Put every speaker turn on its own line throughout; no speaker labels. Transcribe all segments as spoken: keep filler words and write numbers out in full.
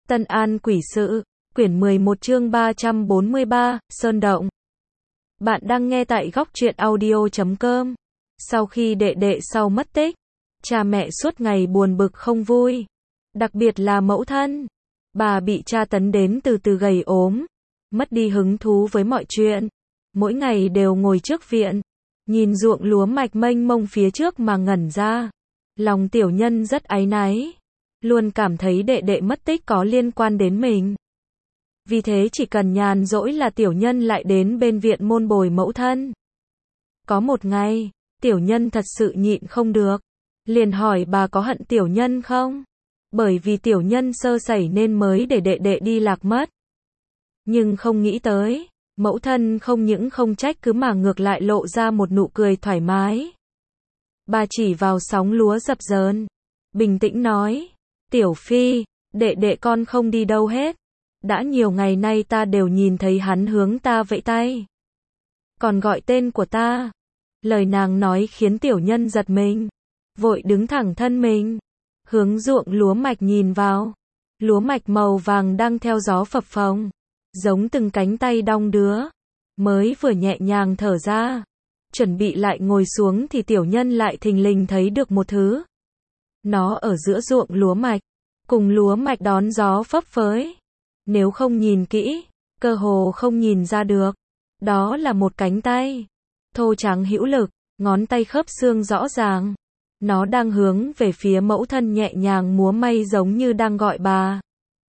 Tân An Quỷ Sự, quyển mười một chương ba trăm bốn mươi ba, Sơn Động. Bạn đang nghe tại góc truyện audio chấm com. Sau khi đệ đệ sau mất tích, cha mẹ suốt ngày buồn bực không vui. Đặc biệt là mẫu thân. Bà bị tra tấn đến từ từ gầy ốm, mất đi hứng thú với mọi chuyện. Mỗi ngày đều ngồi trước viện, nhìn ruộng lúa mạch mênh mông phía trước mà ngẩn ra. Lòng tiểu nhân rất áy náy, luôn cảm thấy đệ đệ mất tích có liên quan đến mình. Vì thế chỉ cần nhàn rỗi là tiểu nhân lại đến bên viện môn bồi mẫu thân. Có một ngày, tiểu nhân thật sự nhịn không được, liền hỏi bà có hận tiểu nhân không? Bởi vì tiểu nhân sơ sẩy nên mới để đệ đệ đi lạc mất. Nhưng không nghĩ tới, mẫu thân không những không trách cứ mà ngược lại lộ ra một nụ cười thoải mái. Bà chỉ vào sóng lúa dập dờn, bình tĩnh nói, tiểu phi, đệ đệ con không đi đâu hết. Đã nhiều ngày nay ta đều nhìn thấy hắn hướng ta vẫy tay, còn gọi tên của ta. Lời nàng nói khiến tiểu nhân giật mình, vội đứng thẳng thân mình, hướng ruộng lúa mạch nhìn vào. Lúa mạch màu vàng đang theo gió phập phồng, giống từng cánh tay đong đưa. Mới vừa nhẹ nhàng thở ra, chuẩn bị lại ngồi xuống thì tiểu nhân lại thình lình thấy được một thứ. Nó ở giữa ruộng lúa mạch, cùng lúa mạch đón gió phấp phới. Nếu không nhìn kỹ, cơ hồ không nhìn ra được. Đó là một cánh tay, thô trắng hữu lực, ngón tay khớp xương rõ ràng. Nó đang hướng về phía mẫu thân nhẹ nhàng múa may giống như đang gọi bà.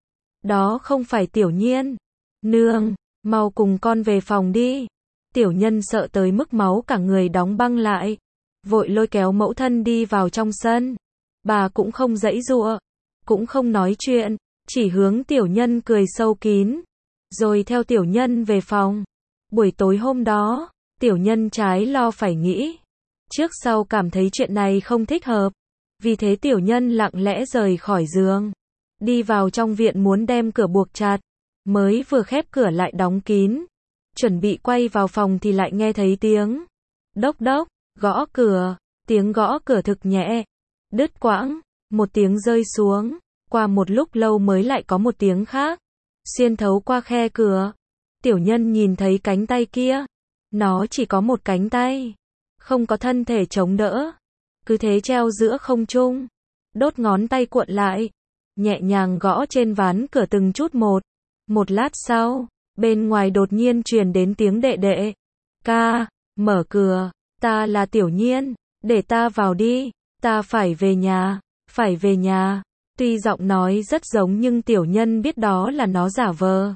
Đó không phải tiểu nhiên. Nương, mau cùng con về phòng đi. Tiểu nhân sợ tới mức máu cả người đóng băng lại, vội lôi kéo mẫu thân đi vào trong sân. Bà cũng không giãy giụa, cũng không nói chuyện, chỉ hướng tiểu nhân cười sâu kín, rồi theo tiểu nhân về phòng. Buổi tối hôm đó, tiểu nhân trái lo phải nghĩ, trước sau cảm thấy chuyện này không thích hợp. Vì thế tiểu nhân lặng lẽ rời khỏi giường, đi vào trong viện muốn đem cửa buộc chặt. Mới vừa khép cửa lại đóng kín, chuẩn bị quay vào phòng thì lại nghe thấy tiếng đốc đốc, gõ cửa. Tiếng gõ cửa thực nhẹ, đứt quãng, một tiếng rơi xuống. Qua một lúc lâu mới lại có một tiếng khác, xuyên thấu qua khe cửa. Tiểu nhân nhìn thấy cánh tay kia. Nó chỉ có một cánh tay, không có thân thể chống đỡ, cứ thế treo giữa không trung. Đốt ngón tay cuộn lại, nhẹ nhàng gõ trên ván cửa từng chút một. Một lát sau, bên ngoài đột nhiên truyền đến tiếng đệ đệ. Ca, mở cửa, ta là tiểu nhiên, để ta vào đi, ta phải về nhà, phải về nhà. Tuy giọng nói rất giống nhưng tiểu nhân biết đó là nó giả vờ.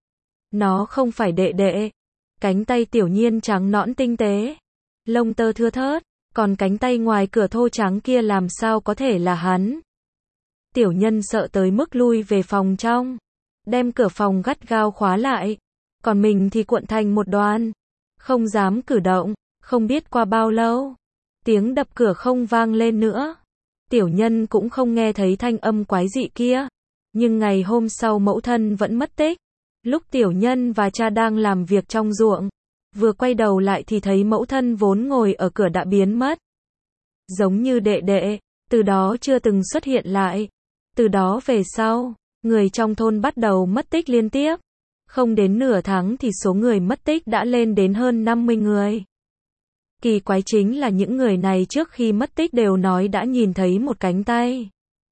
Nó không phải đệ đệ. Cánh tay tiểu nhiên trắng nõn tinh tế, lông tơ thưa thớt, còn cánh tay ngoài cửa thô trắng kia làm sao có thể là hắn. Tiểu nhân sợ tới mức lui về phòng trong, đem cửa phòng gắt gao khóa lại, còn mình thì cuộn thành một đoàn, không dám cử động. Không biết qua bao lâu, tiếng đập cửa không vang lên nữa. Tiểu nhân cũng không nghe thấy thanh âm quái dị kia. Nhưng ngày hôm sau mẫu thân vẫn mất tích. Lúc tiểu nhân và cha đang làm việc trong ruộng, vừa quay đầu lại thì thấy mẫu thân vốn ngồi ở cửa đã biến mất. Giống như đệ đệ, từ đó chưa từng xuất hiện lại. Từ đó về sau, người trong thôn bắt đầu mất tích liên tiếp. Không đến nửa tháng thì số người mất tích đã lên đến hơn năm mươi người. Kỳ quái chính là những người này trước khi mất tích đều nói đã nhìn thấy một cánh tay.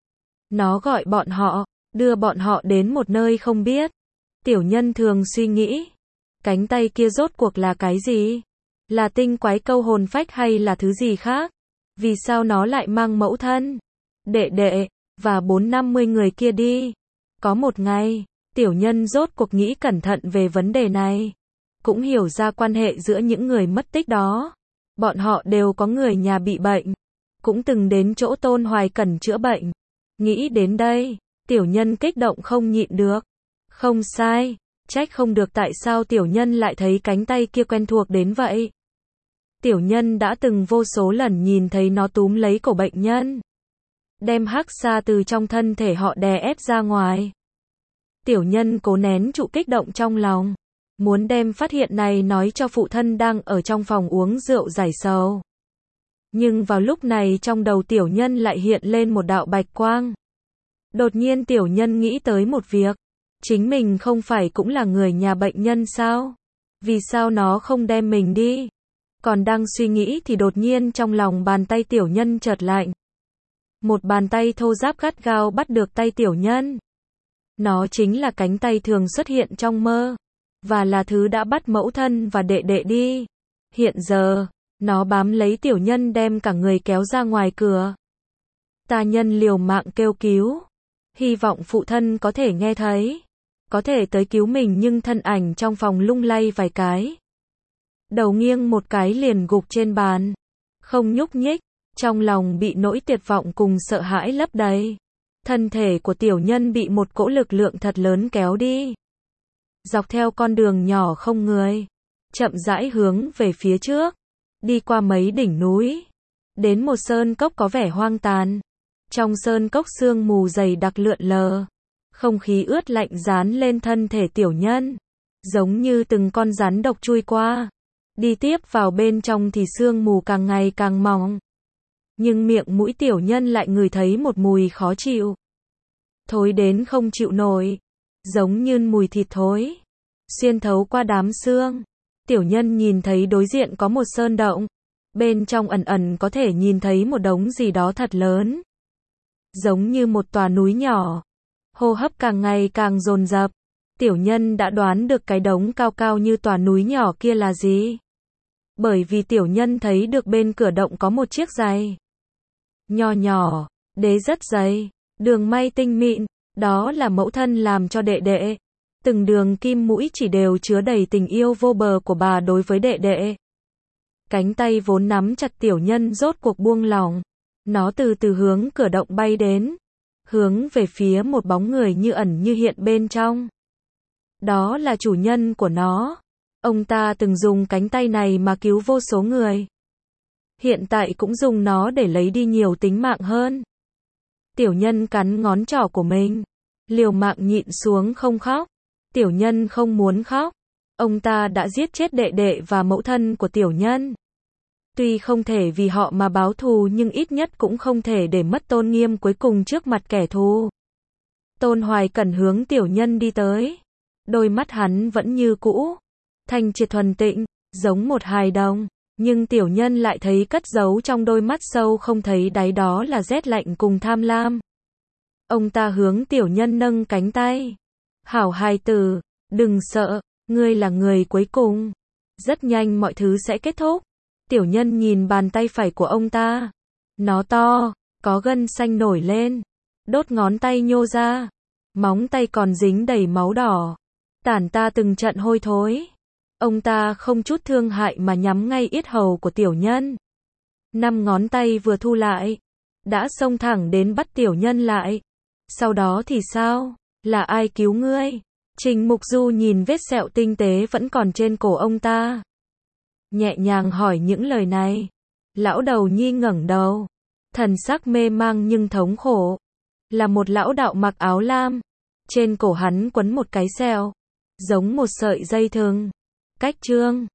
Nó gọi bọn họ, đưa bọn họ đến một nơi không biết. Tiểu nhân thường suy nghĩ, cánh tay kia rốt cuộc là cái gì? Là tinh quái câu hồn phách hay là thứ gì khác? Vì sao nó lại mang mẫu thân, đệ đệ, và bốn năm mươi người kia đi? Có một ngày, tiểu nhân rốt cuộc nghĩ cẩn thận về vấn đề này. Cũng hiểu ra quan hệ giữa những người mất tích đó. Bọn họ đều có người nhà bị bệnh, cũng từng đến chỗ Tôn Hoài Cẩn chữa bệnh. Nghĩ đến đây, tiểu nhân kích động không nhịn được. Không sai, trách không được tại sao tiểu nhân lại thấy cánh tay kia quen thuộc đến vậy. Tiểu nhân đã từng vô số lần nhìn thấy nó túm lấy cổ bệnh nhân, đem hắc xa từ trong thân thể họ đè ép ra ngoài. Tiểu nhân cố nén trụ kích động trong lòng, muốn đem phát hiện này nói cho phụ thân đang ở trong phòng uống rượu giải sầu. Nhưng vào lúc này trong đầu tiểu nhân lại hiện lên một đạo bạch quang. Đột nhiên tiểu nhân nghĩ tới một việc. Chính mình không phải cũng là người nhà bệnh nhân sao? Vì sao nó không đem mình đi? Còn đang suy nghĩ thì đột nhiên trong lòng bàn tay tiểu nhân chợt lạnh. Một bàn tay thô ráp gắt gao bắt được tay tiểu nhân. Nó chính là cánh tay thường xuất hiện trong mơ. Và là thứ đã bắt mẫu thân và đệ đệ đi. Hiện giờ, nó bám lấy tiểu nhân đem cả người kéo ra ngoài cửa. Ta nhân liều mạng kêu cứu. Hy vọng phụ thân có thể nghe thấy. Có thể tới cứu mình nhưng thân ảnh trong phòng lung lay vài cái. Đầu nghiêng một cái liền gục trên bàn. Không nhúc nhích. Trong lòng bị nỗi tuyệt vọng cùng sợ hãi lấp đầy. Thân thể của tiểu nhân bị một cỗ lực lượng thật lớn kéo đi. Dọc theo con đường nhỏ không người. Chậm rãi hướng về phía trước. Đi qua mấy đỉnh núi. Đến một sơn cốc có vẻ hoang tàn. Trong sơn cốc sương mù dày đặc lượn lờ. Không khí ướt lạnh dán lên thân thể tiểu nhân. Giống như từng con rắn độc chui qua. Đi tiếp vào bên trong thì sương mù càng ngày càng mỏng. Nhưng miệng mũi tiểu nhân lại ngửi thấy một mùi khó chịu. Thối đến không chịu nổi. Giống như mùi thịt thối. Xuyên thấu qua đám sương. Tiểu nhân nhìn thấy đối diện có một sơn động. Bên trong ẩn ẩn có thể nhìn thấy một đống gì đó thật lớn. Giống như một tòa núi nhỏ. Hô hấp càng ngày càng dồn dập. Tiểu nhân đã đoán được cái đống cao cao như tòa núi nhỏ kia là gì. Bởi vì tiểu nhân thấy được bên cửa động có một chiếc giày. Nho nhỏ, đế rất dày, đường may tinh mịn, đó là mẫu thân làm cho đệ đệ. Từng đường kim mũi chỉ đều chứa đầy tình yêu vô bờ của bà đối với đệ đệ. Cánh tay vốn nắm chặt tiểu nhân rốt cuộc buông lỏng. Nó từ từ hướng cửa động bay đến. Hướng về phía một bóng người như ẩn như hiện bên trong. Đó là chủ nhân của nó. Ông ta từng dùng cánh tay này mà cứu vô số người. Hiện tại cũng dùng nó để lấy đi nhiều tính mạng hơn. Tiểu nhân cắn ngón trỏ của mình. Liều mạng nhịn xuống không khóc. Tiểu nhân không muốn khóc. Ông ta đã giết chết đệ đệ và mẫu thân của tiểu nhân. Tuy không thể vì họ mà báo thù nhưng ít nhất cũng không thể để mất tôn nghiêm cuối cùng trước mặt kẻ thù. Tôn Hoài Cẩn hướng tiểu nhân đi tới. Đôi mắt hắn vẫn như cũ. Thanh triệt thuần tịnh, giống một hài đồng. Nhưng tiểu nhân lại thấy cất giấu trong đôi mắt sâu không thấy đáy đó là rét lạnh cùng tham lam. Ông ta hướng tiểu nhân nâng cánh tay. Hảo hài tử, đừng sợ, ngươi là người cuối cùng. Rất nhanh mọi thứ sẽ kết thúc. Tiểu nhân nhìn bàn tay phải của ông ta. Nó to, có gân xanh nổi lên. Đốt ngón tay nhô ra. Móng tay còn dính đầy máu đỏ. Tản ta từng trận hôi thối. Ông ta không chút thương hại mà nhắm ngay yết hầu của tiểu nhân. Năm ngón tay vừa thu lại. Đã xông thẳng đến bắt tiểu nhân lại. Sau đó thì sao? Là ai cứu ngươi? Trình Mục Du nhìn vết sẹo tinh tế vẫn còn trên cổ ông ta. Nhẹ nhàng hỏi những lời này. Lão đầu nhi ngẩng đầu. Thần sắc mê mang nhưng thống khổ. Là một lão đạo mặc áo lam. Trên cổ hắn quấn một cái sẹo. Giống một sợi dây thừng. Cách trương.